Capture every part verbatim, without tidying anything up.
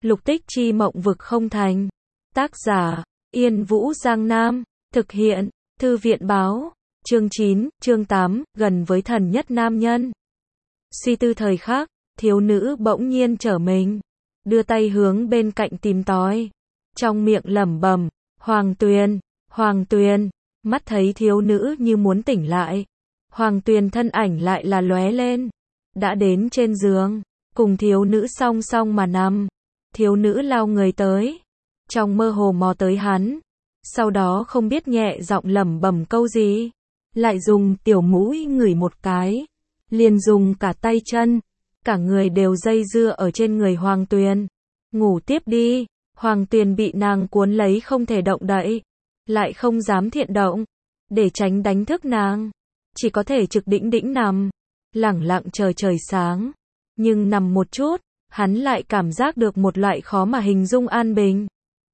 Lục tích chi mộng vực không thành. Tác giả, Yên Vũ Giang Nam. Thực hiện, Thư viện báo. Chương chín, chương tám, gần với thần nhất nam nhân. Suy tư thời khắc, thiếu nữ bỗng nhiên trở mình. Đưa tay hướng bên cạnh tìm tòi. Trong miệng lẩm bẩm, Hoàng Tuyền, Hoàng Tuyền. Mắt thấy thiếu nữ như muốn tỉnh lại. Hoàng Tuyền thân ảnh lại là lóe lên. Đã đến trên giường, cùng thiếu nữ song song mà nằm. Thiếu nữ lao người tới. Trong mơ hồ mò tới hắn. Sau đó không biết nhẹ giọng lẩm bẩm câu gì. Lại dùng tiểu mũi ngửi một cái. Liền dùng cả tay chân. Cả người đều dây dưa ở trên người Hoàng Tuyền. Ngủ tiếp đi. Hoàng Tuyền bị nàng cuốn lấy không thể động đậy. Lại không dám thiện động. Để tránh đánh thức nàng. Chỉ có thể trực đĩnh đĩnh nằm. Lẳng lặng chờ trời sáng. Nhưng nằm một chút, hắn lại cảm giác được một loại khó mà hình dung an bình.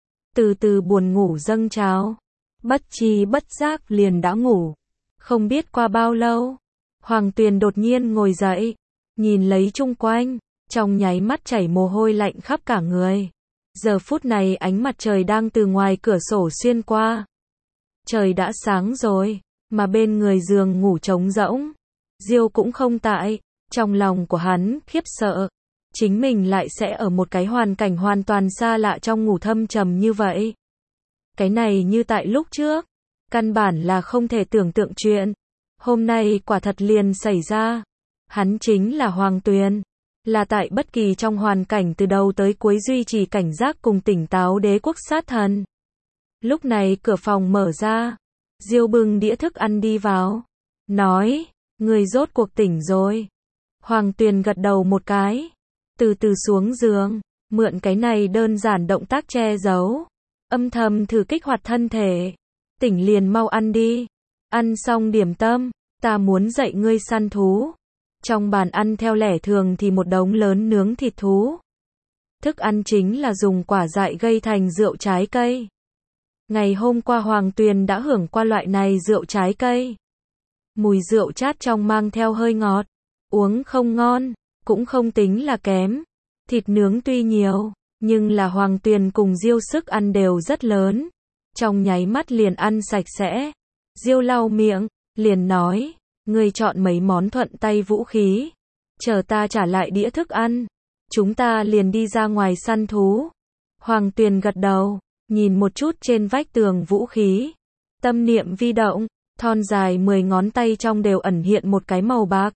Từ từ buồn ngủ dâng trào. Bất tri bất giác liền đã ngủ. Không biết qua bao lâu. Hoàng Tuyền đột nhiên ngồi dậy. Nhìn lấy chung quanh. Trong nháy mắt chảy mồ hôi lạnh khắp cả người. Giờ phút này ánh mặt trời đang từ ngoài cửa sổ xuyên qua. Trời đã sáng rồi. Mà bên người giường ngủ trống rỗng. Diêu cũng không tại. Trong lòng của hắn khiếp sợ. Chính mình lại sẽ ở một cái hoàn cảnh hoàn toàn xa lạ trong ngủ thâm trầm như vậy. Cái này như tại lúc trước. Căn bản là không thể tưởng tượng chuyện. Hôm nay quả thật liền xảy ra. Hắn chính là Hoàng Tuyền. Là tại bất kỳ trong hoàn cảnh từ đầu tới cuối duy trì cảnh giác cùng tỉnh táo đế quốc sát thần. Lúc này cửa phòng mở ra. Diêu bưng đĩa thức ăn đi vào. Nói, người rốt cuộc tỉnh rồi. Hoàng Tuyền gật đầu một cái. Từ từ xuống giường. Mượn cái này đơn giản động tác che giấu. Âm thầm thử kích hoạt thân thể. Tỉnh liền mau ăn đi. Ăn xong điểm tâm. Ta muốn dạy ngươi săn thú. Trong bàn ăn theo lẽ thường thì một đống lớn nướng thịt thú. Thức ăn chính là dùng quả dại gây thành rượu trái cây. Ngày hôm qua Hoàng Tuyền đã hưởng qua loại này rượu trái cây. Mùi rượu chát trong mang theo hơi ngọt. Uống không ngon, cũng không tính là kém. Thịt nướng tuy nhiều, nhưng là Hoàng Tuyền cùng Diêu sức ăn đều rất lớn. Trong nháy mắt liền ăn sạch sẽ. Diêu lau miệng, liền nói, ngươi chọn mấy món thuận tay vũ khí. Chờ ta trả lại đĩa thức ăn. Chúng ta liền đi ra ngoài săn thú. Hoàng Tuyền gật đầu, nhìn một chút trên vách tường vũ khí. Tâm niệm vi động, thon dài mười ngón tay trong đều ẩn hiện một cái màu bạc.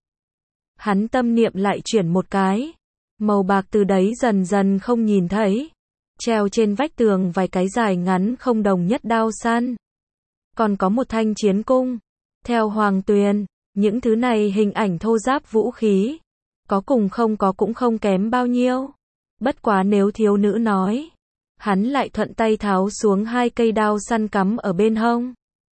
Hắn tâm niệm lại chuyển một cái. Màu bạc từ đấy dần dần không nhìn thấy. Treo trên vách tường vài cái dài ngắn không đồng nhất đao săn. Còn có một thanh chiến cung. Theo Hoàng Tuyền, những thứ này hình ảnh thô ráp vũ khí. Có cùng không có cũng không kém bao nhiêu. Bất quá nếu thiếu nữ nói. Hắn lại thuận tay tháo xuống hai cây đao săn cắm ở bên hông.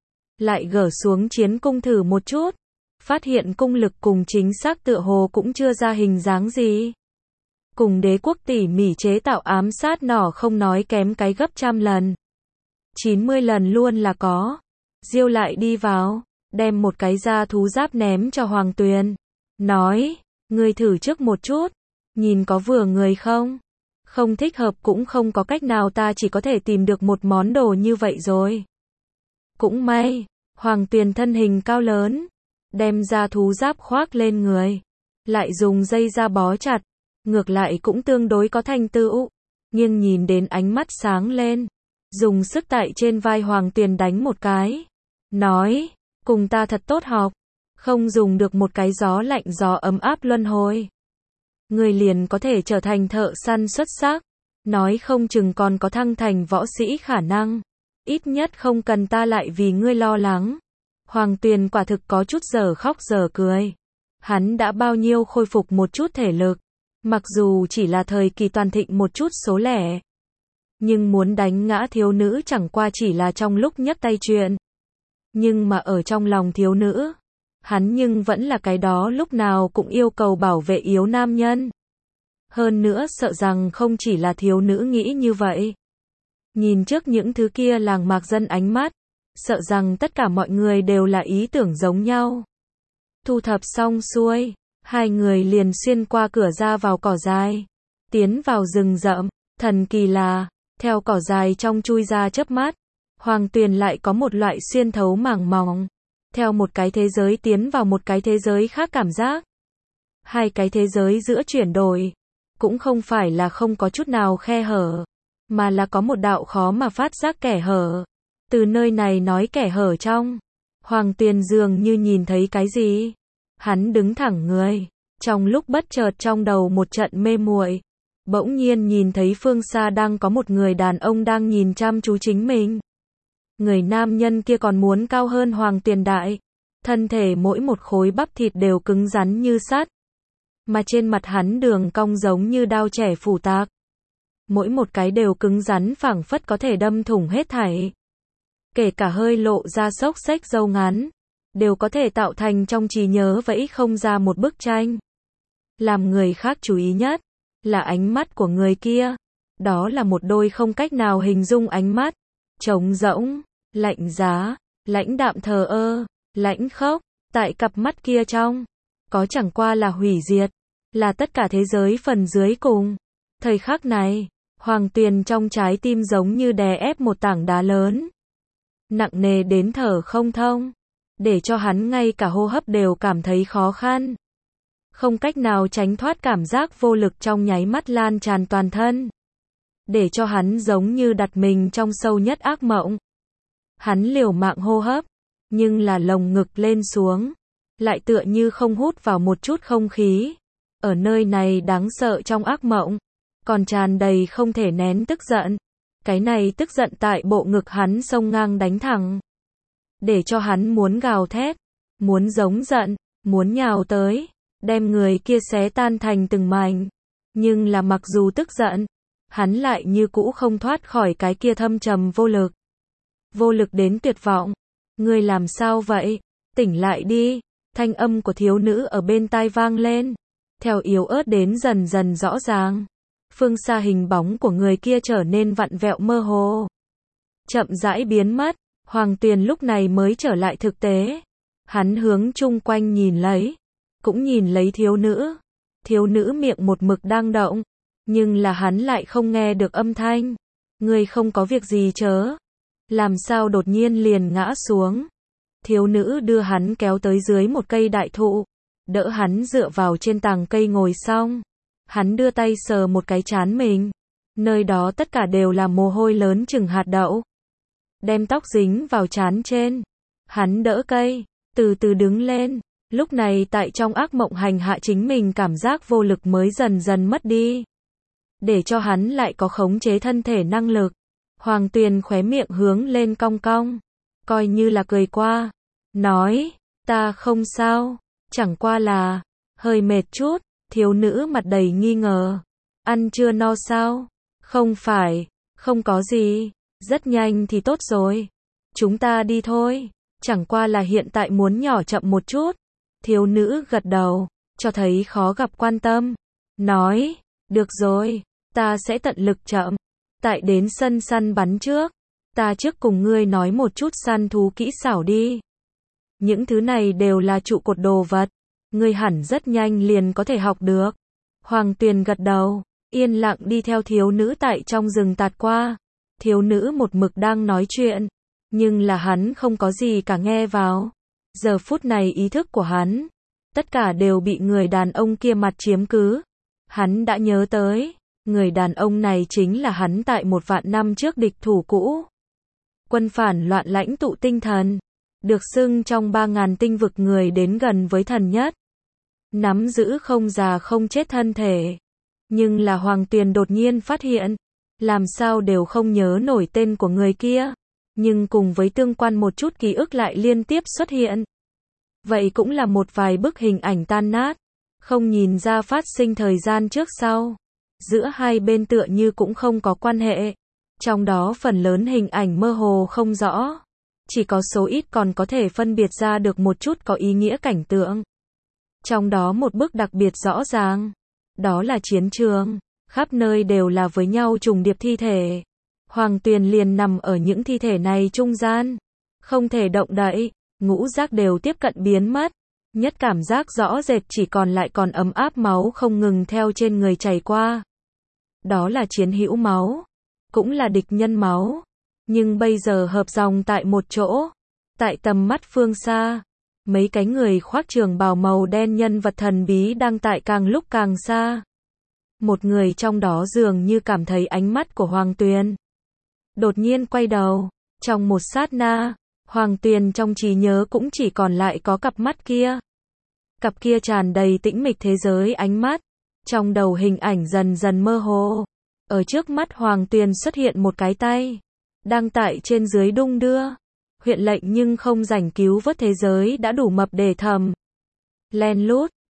Lại gỡ xuống chiến cung thử một chút. Phát hiện cung lực cùng chính xác tựa hồ cũng chưa ra hình dáng gì. Cùng đế quốc tỉ mỉ chế tạo ám sát nỏ không nói kém cái gấp trăm lần. chín mươi lần luôn là có. Diêu lại đi vào, đem một cái da thú giáp ném cho Hoàng Tuyền. Nói, ngươi thử trước một chút, nhìn có vừa người không? Không thích hợp cũng không có cách nào, ta chỉ có thể tìm được một món đồ như vậy rồi. Cũng may, Hoàng Tuyền thân hình cao lớn. Đem da thú giáp khoác lên người. Lại dùng dây da bó chặt. Ngược lại cũng tương đối có thành tựu. Nhưng nhìn đến ánh mắt sáng lên. Dùng sức tại trên vai Hoàng Tuyền đánh một cái. Nói, cùng ta thật tốt học. Không dùng được một cái gió lạnh gió ấm áp luân hồi. Người liền có thể trở thành thợ săn xuất sắc. Nói không chừng còn có thăng thành võ sĩ khả năng. Ít nhất không cần ta lại vì ngươi lo lắng. Hoàng Tuyền quả thực có chút giờ khóc giờ cười. Hắn đã bao nhiêu khôi phục một chút thể lực. Mặc dù chỉ là thời kỳ toàn thịnh một chút số lẻ. Nhưng muốn đánh ngã thiếu nữ chẳng qua chỉ là trong lúc nhấc tay chuyện. Nhưng mà ở trong lòng thiếu nữ. Hắn nhưng vẫn là cái đó lúc nào cũng yêu cầu bảo vệ yếu nam nhân. Hơn nữa sợ rằng không chỉ là thiếu nữ nghĩ như vậy. Nhìn trước những thứ kia làng mạc dân ánh mắt. Sợ rằng tất cả mọi người đều là ý tưởng giống nhau. Thu thập xong xuôi, hai người liền xuyên qua cửa ra vào cỏ dài. Tiến vào rừng rậm, Thần kỳ là, theo cỏ dài trong chui ra chớp mắt, Hoàng Tuyền lại có một loại xuyên thấu màng mỏng, theo một cái thế giới tiến vào một cái thế giới khác cảm giác. Hai cái thế giới giữa chuyển đổi, cũng không phải là không có chút nào khe hở, mà là có một đạo khó mà phát giác kẻ hở. Từ nơi này nói kẻ hở trong, Hoàng Tuyền dường như nhìn thấy cái gì. Hắn đứng thẳng người, trong lúc bất chợt trong đầu một trận mê muội, bỗng nhiên nhìn thấy phương xa đang có một người đàn ông đang nhìn chăm chú chính mình. Người nam nhân kia còn muốn cao hơn Hoàng Tuyền đại, thân thể mỗi một khối bắp thịt đều cứng rắn như sắt, mà trên mặt hắn đường cong giống như đao chẻ phủ tạc. Mỗi một cái đều cứng rắn phảng phất có thể đâm thủng hết thảy. Kể cả hơi lộ ra xốc xếch râu ngắn, đều có thể tạo thành trong trí nhớ vẫy không ra một bức tranh. Làm người khác chú ý nhất, là ánh mắt của người kia. Đó là một đôi không cách nào hình dung ánh mắt, trống rỗng, lạnh giá, lãnh đạm thờ ơ, lãnh khốc, tại cặp mắt kia trong, có chẳng qua là hủy diệt, là tất cả thế giới phần dưới cùng. Thời khắc này, Hoàng Tuyền trong trái tim giống như đè ép một tảng đá lớn, nặng nề đến thở không thông, để cho hắn ngay cả hô hấp đều cảm thấy khó khăn. Không cách nào tránh thoát cảm giác vô lực trong nháy mắt lan tràn toàn thân, để cho hắn giống như đặt mình trong sâu nhất ác mộng. Hắn liều mạng hô hấp, nhưng là lồng ngực lên xuống, lại tựa như không hút vào một chút không khí. Ở nơi này đáng sợ trong ác mộng, còn tràn đầy không thể nén tức giận. Cái này tức giận tại bộ ngực hắn xông ngang đánh thẳng, để cho hắn muốn gào thét, muốn giống giận, muốn nhào tới, đem người kia xé tan thành từng mảnh. Nhưng là mặc dù tức giận, hắn lại như cũ không thoát khỏi cái kia thâm trầm vô lực. Vô lực đến tuyệt vọng. Ngươi làm sao vậy? Tỉnh lại đi. Thanh âm của thiếu nữ ở bên tai vang lên, theo yếu ớt đến dần dần rõ ràng. Phương xa hình bóng của người kia trở nên vặn vẹo mơ hồ, chậm rãi biến mất. Hoàng Tuyền lúc này mới trở lại thực tế. Hắn hướng chung quanh nhìn lấy, cũng nhìn lấy thiếu nữ. Thiếu nữ miệng một mực đang động, nhưng là hắn lại không nghe được âm thanh. Ngươi không có việc gì chớ? Làm sao đột nhiên liền ngã xuống? Thiếu nữ đưa hắn kéo tới dưới một cây đại thụ, đỡ hắn dựa vào trên tàng cây ngồi xong. Hắn đưa tay sờ một cái trán mình, nơi đó tất cả đều là mồ hôi lớn chừng hạt đậu. Đem tóc dính vào trán trên. Hắn đỡ cây, từ từ đứng lên. Lúc này tại trong ác mộng hành hạ chính mình cảm giác vô lực mới dần dần mất đi, để cho hắn lại có khống chế thân thể năng lực. Hoàng Tuyền khóe miệng hướng lên cong cong, coi như là cười qua, nói, ta không sao, chẳng qua là hơi mệt chút. Thiếu nữ mặt đầy nghi ngờ, ăn chưa no sao? Không phải, không có gì, rất nhanh thì tốt rồi, chúng ta đi thôi, chẳng qua là hiện tại muốn nhỏ chậm một chút. Thiếu nữ gật đầu, cho thấy khó gặp quan tâm, nói, được rồi, ta sẽ tận lực chậm. Tại đến sân săn bắn trước, ta trước cùng ngươi nói một chút săn thú kỹ xảo đi. Những thứ này đều là trụ cột đồ vật, ngươi hẳn rất nhanh liền có thể học được. Hoàng Tuyền gật đầu, yên lặng đi theo thiếu nữ tại trong rừng tạt qua. Thiếu nữ một mực đang nói chuyện, nhưng là hắn không có gì cả nghe vào. Giờ phút này ý thức của hắn, tất cả đều bị người đàn ông kia mặt chiếm cứ. Hắn đã nhớ tới, người đàn ông này chính là hắn tại một vạn năm trước địch thủ cũ. Quân phản loạn lãnh tụ tinh thần, được xưng trong ba ngàn tinh vực người đến gần với thần nhất. Nắm giữ không già không chết thân thể. Nhưng là Hoàng Tuyền đột nhiên phát hiện, làm sao đều không nhớ nổi tên của người kia. Nhưng cùng với tương quan một chút ký ức lại liên tiếp xuất hiện. Vậy cũng là một vài bức hình ảnh tan nát, không nhìn ra phát sinh thời gian trước sau. Giữa hai bên tựa như cũng không có quan hệ. Trong đó phần lớn hình ảnh mơ hồ không rõ. Chỉ có số ít còn có thể phân biệt ra được một chút có ý nghĩa cảnh tượng. Trong đó một bức đặc biệt rõ ràng, đó là chiến trường, khắp nơi đều là với nhau trùng điệp thi thể. Hoàng Tuyền liền nằm ở những thi thể này trung gian, không thể động đậy, ngũ giác đều tiếp cận biến mất, nhất cảm giác rõ rệt chỉ còn lại còn ấm áp máu không ngừng theo trên người chảy qua. Đó là chiến hữu máu, cũng là địch nhân máu, nhưng bây giờ hợp dòng tại một chỗ, tại tầm mắt phương xa. Mấy cái người khoác trường bào màu đen nhân vật thần bí đang tại càng lúc càng xa. Một người trong đó dường như cảm thấy ánh mắt của Hoàng Tuyền. Đột nhiên quay đầu, trong một sát na, Hoàng Tuyền trong trí nhớ cũng chỉ còn lại có cặp mắt kia. Cặp kia tràn đầy tĩnh mịch thế giới ánh mắt. Trong đầu hình ảnh dần dần mơ hồ. Ở trước mắt Hoàng Tuyền xuất hiện một cái tay. Đang tại trên dưới đung đưa. Huyện lệnh nhưng không rảnh cứu vớt thế giới đã đủ mập để thầm. Len lút.